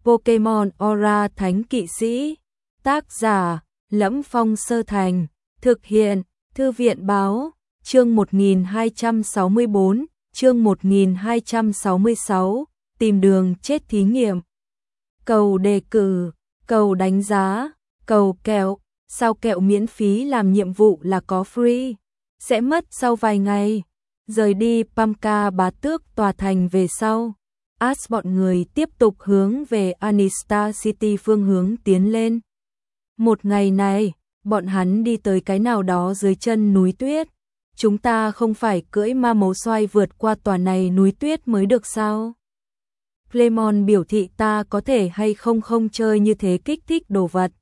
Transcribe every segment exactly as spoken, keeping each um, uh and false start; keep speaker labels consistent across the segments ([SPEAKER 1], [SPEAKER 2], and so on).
[SPEAKER 1] Pokemon Aura Thánh Kỵ Sĩ. Tác giả: Lẫm Phong Sơ Thành. Thực hiện: Thư viện báo. Chương một nghìn hai trăm sáu mươi bốn, chương một nghìn hai trăm sáu mươi sáu, tìm đường chết thí nghiệm. Cầu đề cử, cầu đánh giá, cầu kẹo, sao kẹo miễn phí làm nhiệm vụ là có free, sẽ mất sau vài ngày. Rời đi Pamka Bá Tước tòa thành về sau, Ash bọn người tiếp tục hướng về Anistar City phương hướng tiến lên. Một ngày này, bọn hắn đi tới cái nào đó dưới chân núi tuyết. Chúng ta không phải cưỡi ma mấu xoay vượt qua tòa này núi tuyết mới được sao? Clemon biểu thị ta có thể hay không không chơi như thế kích thích đồ vật.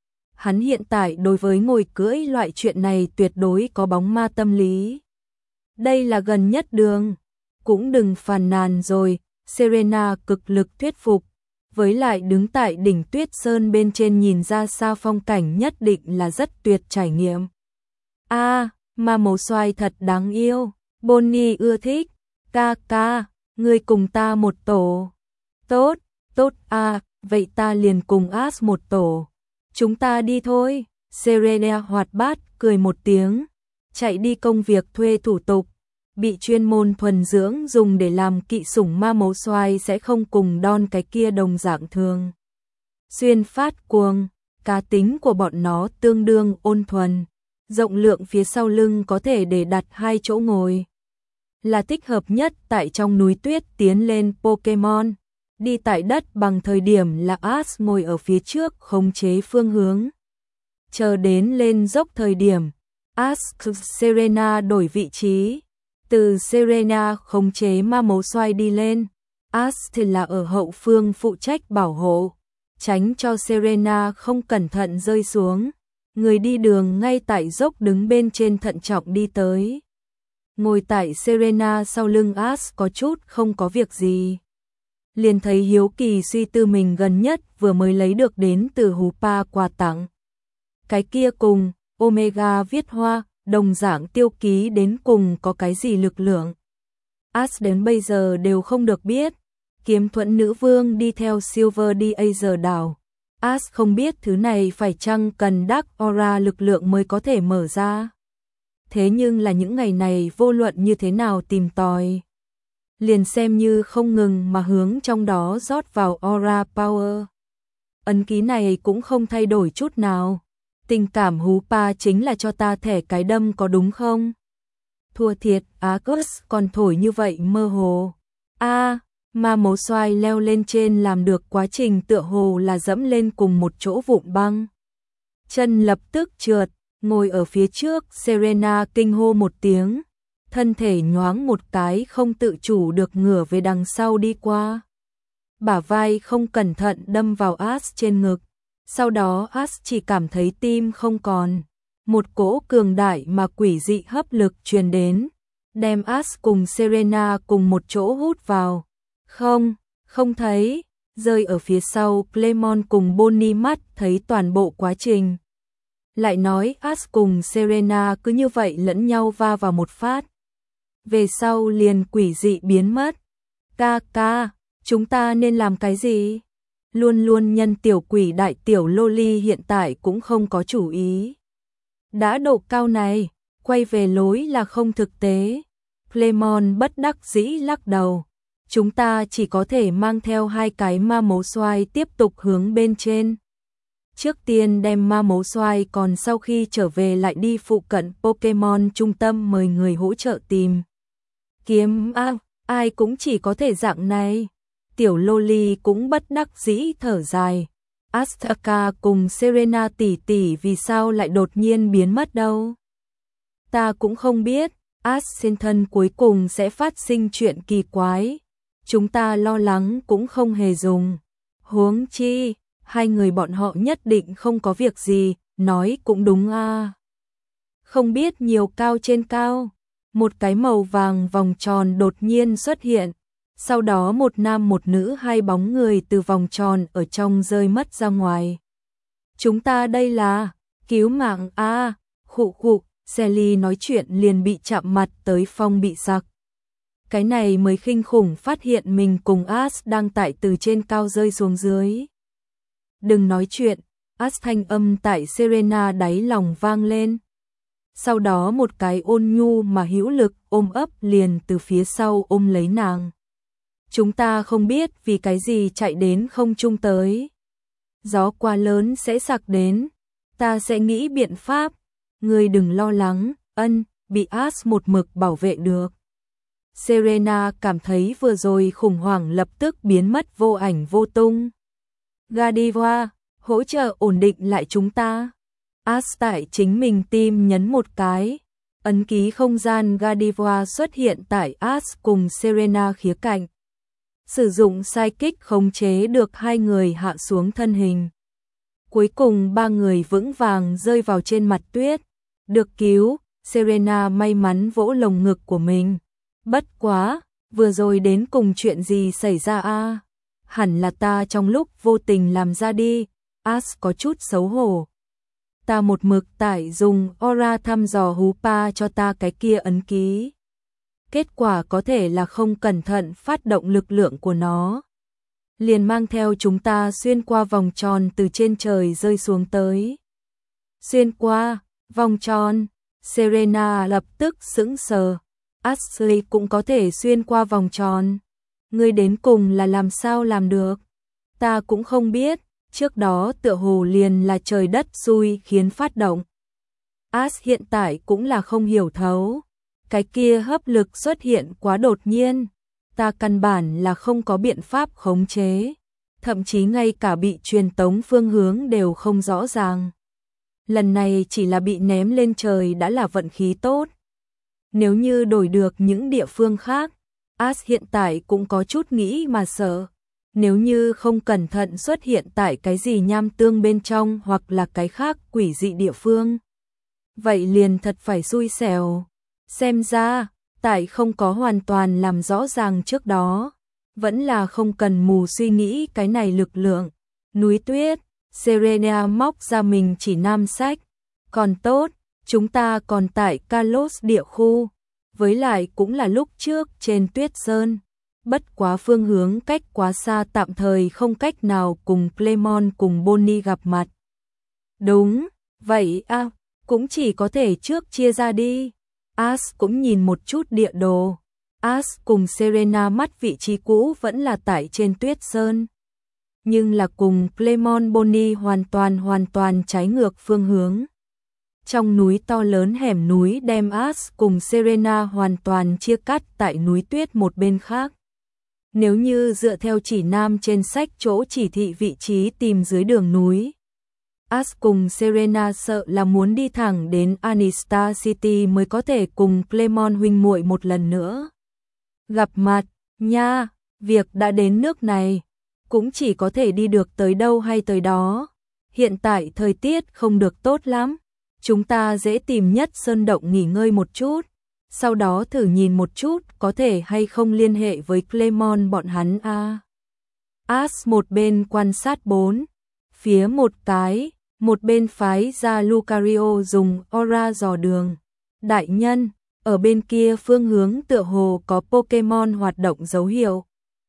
[SPEAKER 1] Hắn hiện tại đối với ngồi cưỡi loại chuyện này tuyệt đối có bóng ma tâm lý. Đây là gần nhất đường. Cũng đừng phàn nàn rồi, Serena cực lực thuyết phục. Với lại đứng tại đỉnh tuyết sơn bên trên nhìn ra xa phong cảnh nhất định là rất tuyệt trải nghiệm. A, à, ma mấu xoay thật đáng yêu, Bonnie ưa thích. Ca ca, ngươi cùng ta một tổ. Tốt, tốt à, vậy ta liền cùng Ash một tổ. Chúng ta đi thôi. Serena hoạt bát cười một tiếng, chạy đi công việc thuê thủ tục. Bị chuyên môn thuần dưỡng dùng để làm kỵ sủng ma mấu xoay sẽ không cùng Don cái kia đồng dạng thường xuyên phát cuồng. Cá tính của bọn nó tương đương ôn thuần, rộng lượng phía sau lưng có thể để đặt hai chỗ ngồi, là thích hợp nhất tại trong núi tuyết tiến lên Pokemon. Đi tại đất bằng thời điểm là Ash ngồi ở phía trước khống chế phương hướng. Chờ đến lên dốc thời điểm, Ash Serena đổi vị trí. Từ Serena khống chế ma mấu xoay đi lên, Ash thì là ở hậu phương phụ trách bảo hộ, tránh cho Serena không cẩn thận rơi xuống. Người đi đường ngay tại dốc đứng bên trên thận trọng đi tới. Ngồi tại Serena sau lưng Ash có chút không có việc gì. Liền thấy hiếu kỳ suy tư mình gần nhất vừa mới lấy được đến từ Hoopa quà tặng. Cái kia cùng Omega viết hoa, đồng dạng tiêu ký đến cùng có cái gì lực lượng. Ash đến bây giờ đều không được biết. Kiếm thuẫn nữ vương đi theo Silver đi Azer đảo. Ash không biết thứ này phải chăng cần Dark Aura lực lượng mới có thể mở ra. Thế nhưng là những ngày này vô luận như thế nào tìm tòi, liền xem như không ngừng mà hướng trong đó rót vào Aura Power. Ấn ký này cũng không thay đổi chút nào. Tình cảm Hoopa chính là cho ta thẻ cái đâm có đúng không? Thua thiệt, Arcus còn thổi như vậy mơ hồ. A, à, ma mấu xoay leo lên trên làm được quá trình tựa hồ là dẫm lên cùng một chỗ vụn băng. Chân lập tức trượt, ngồi ở phía trước Serena kinh hô một tiếng. Thân thể nhoáng một cái không tự chủ được ngửa về đằng sau đi qua. Bả vai không cẩn thận đâm vào Ash trên ngực. Sau đó Ash chỉ cảm thấy tim không còn. Một cỗ cường đại mà quỷ dị hấp lực truyền đến, đem Ash cùng Serena cùng một chỗ hút vào. Không, không thấy. Rơi ở phía sau Clemon cùng Bonnie mắt thấy toàn bộ quá trình. Lại nói Ash cùng Serena cứ như vậy lẫn nhau va vào một phát. Về sau liền quỷ dị biến mất. Ca ca, chúng ta nên làm cái gì? Luôn luôn nhân tiểu quỷ đại tiểu loli hiện tại cũng không có chủ ý. Đã độ cao này, quay về lối là không thực tế. Clemon bất đắc dĩ lắc đầu. Chúng ta chỉ có thể mang theo hai cái ma mấu xoay tiếp tục hướng bên trên. Trước tiên đem ma mấu xoay, còn sau khi trở về lại đi phụ cận Pokemon trung tâm mời người hỗ trợ tìm kiếm. À, ai cũng chỉ có thể dạng này. Tiểu loli cũng bất đắc dĩ thở dài. Astaka cùng Serena tỷ tỷ vì sao lại đột nhiên biến mất đâu? Ta cũng không biết. Ascension cuối cùng sẽ phát sinh chuyện kỳ quái. Chúng ta lo lắng cũng không hề dùng. Huống chi, hai người bọn họ nhất định không có việc gì, nói cũng đúng a. À. Không biết nhiều cao trên cao, một cái màu vàng vòng tròn đột nhiên xuất hiện. Sau đó một nam một nữ hai bóng người từ vòng tròn ở trong rơi mất ra ngoài. Chúng ta đây là cứu mạng a. À, khụ khụ, Sally nói chuyện liền bị chạm mặt tới phong bị sặc. Cái này mới kinh khủng, phát hiện mình cùng As đang tại từ trên cao rơi xuống dưới. Đừng nói chuyện, As thanh âm tại Serena đáy lòng vang lên. Sau đó một cái ôn nhu mà hữu lực ôm ấp liền từ phía sau ôm lấy nàng. Chúng ta không biết vì cái gì chạy đến không trung tới. Gió quá lớn sẽ sặc đến, ta sẽ nghĩ biện pháp. Ngươi đừng lo lắng, ân, bị As một mực bảo vệ được. Serena cảm thấy vừa rồi khủng hoảng lập tức biến mất vô ảnh vô tung. Godiva, hỗ trợ ổn định lại chúng ta. As tại chính mình tim nhấn một cái. Ấn ký không gian Godiva xuất hiện tại As cùng Serena khía cạnh. Sử dụng sai kích khống chế được hai người hạ xuống thân hình. Cuối cùng ba người vững vàng rơi vào trên mặt tuyết. Được cứu, Serena may mắn vỗ lồng ngực của mình. Bất quá, vừa rồi đến cùng chuyện gì xảy ra a? Hẳn là ta trong lúc vô tình làm ra đi. As có chút xấu hổ. Ta một mực tại dùng aura thăm dò Hupa cho ta cái kia ấn ký. Kết quả có thể là không cẩn thận phát động lực lượng của nó. Liền mang theo chúng ta xuyên qua vòng tròn từ trên trời rơi xuống tới. Xuyên qua, vòng tròn, Serena lập tức sững sờ. Ashley cũng có thể xuyên qua vòng tròn. Ngươi đến cùng là làm sao làm được? Ta cũng không biết, trước đó tựa hồ liền là trời đất xui khiến phát động. As hiện tại cũng là không hiểu thấu. Cái kia hấp lực xuất hiện quá đột nhiên. Ta căn bản là không có biện pháp khống chế. Thậm chí ngay cả bị truyền tống phương hướng đều không rõ ràng. Lần này chỉ là bị ném lên trời đã là vận khí tốt. Nếu như đổi được những địa phương khác, As hiện tại cũng có chút nghĩ mà sợ. Nếu như không cẩn thận xuất hiện tại cái gì nham tương bên trong hoặc là cái khác quỷ dị địa phương. Vậy liền thật phải xui xẻo. Xem ra, tại không có hoàn toàn làm rõ ràng trước đó. Vẫn là không cần mù suy nghĩ cái này lực lượng. Núi tuyết, Serena móc ra mình chỉ nam sách. Còn tốt, chúng ta còn tại Kalos địa khu. Với lại cũng là lúc trước trên tuyết sơn. Bất quá phương hướng cách quá xa tạm thời không cách nào cùng Clemon cùng Bonnie gặp mặt. Đúng, vậy à, cũng chỉ có thể trước chia ra đi. As cũng nhìn một chút địa đồ. As cùng Serena mắt vị trí cũ vẫn là tại trên tuyết sơn. Nhưng là cùng Clemon Bonnie hoàn toàn hoàn toàn trái ngược phương hướng. Trong núi to lớn hẻm núi đem As cùng Serena hoàn toàn chia cắt tại núi tuyết một bên khác. Nếu như dựa theo chỉ nam trên sách chỗ chỉ thị vị trí tìm dưới đường núi. As cùng Serena sợ là muốn đi thẳng đến Anistar City mới có thể cùng Clemon huynh muội một lần nữa. Gặp mặt, nha, việc đã đến nước này, cũng chỉ có thể đi được tới đâu hay tới đó. Hiện tại thời tiết không được tốt lắm, chúng ta dễ tìm nhất sơn động nghỉ ngơi một chút. Sau đó thử nhìn một chút có thể hay không liên hệ với Clemon bọn hắn a. À. As một bên quan sát bốn, phía một cái, một bên phái ra Lucario dùng aura dò đường. Đại nhân, ở bên kia phương hướng tựa hồ có Pokemon hoạt động dấu hiệu.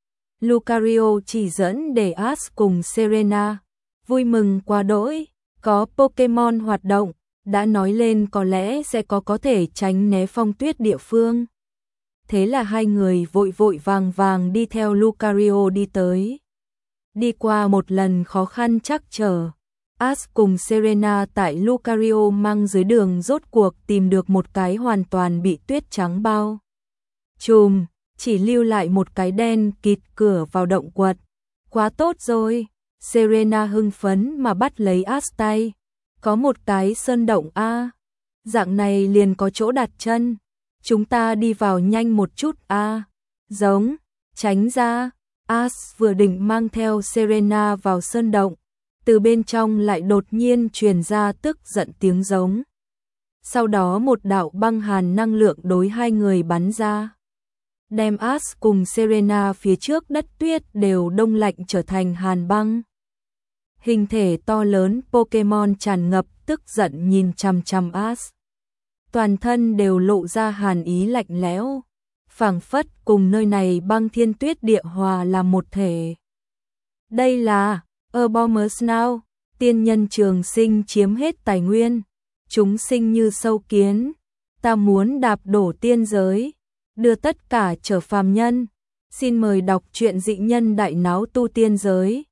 [SPEAKER 1] Lucario chỉ dẫn để As cùng Serena vui mừng quá đỗi, có Pokemon hoạt động. Đã nói lên có lẽ sẽ có có thể tránh né phong tuyết địa phương. Thế là hai người vội vội vàng vàng đi theo Lucario đi tới. Đi qua một lần khó khăn trắc trở, As cùng Serena tại Lucario mang dưới đường rốt cuộc tìm được một cái hoàn toàn bị tuyết trắng bao trùm, chỉ lưu lại một cái đen kịt cửa vào động quật. Quá tốt rồi, Serena hưng phấn mà bắt lấy As tay. Có một cái sơn động a, à. Dạng này liền có chỗ đặt chân. Chúng ta đi vào nhanh một chút a. À. Giống, tránh ra. As vừa định mang theo Serena vào sơn động, từ bên trong lại đột nhiên truyền ra tức giận tiếng giống. Sau đó một đạo băng hàn năng lượng đối hai người bắn ra, đem As cùng Serena phía trước đất tuyết đều đông lạnh trở thành hàn băng. Hình thể to lớn Pokemon tràn ngập tức giận nhìn chằm chằm As. Toàn thân đều lộ ra hàn ý lạnh lẽo. phảng phất cùng nơi này băng thiên tuyết địa hòa làm một thể. Đây là Abomus Now, tiên nhân trường sinh chiếm hết tài nguyên, chúng sinh như sâu kiến, ta muốn đạp đổ tiên giới, đưa tất cả trở phàm nhân. Xin mời đọc truyện Dị Nhân Đại Náo Tu Tiên Giới.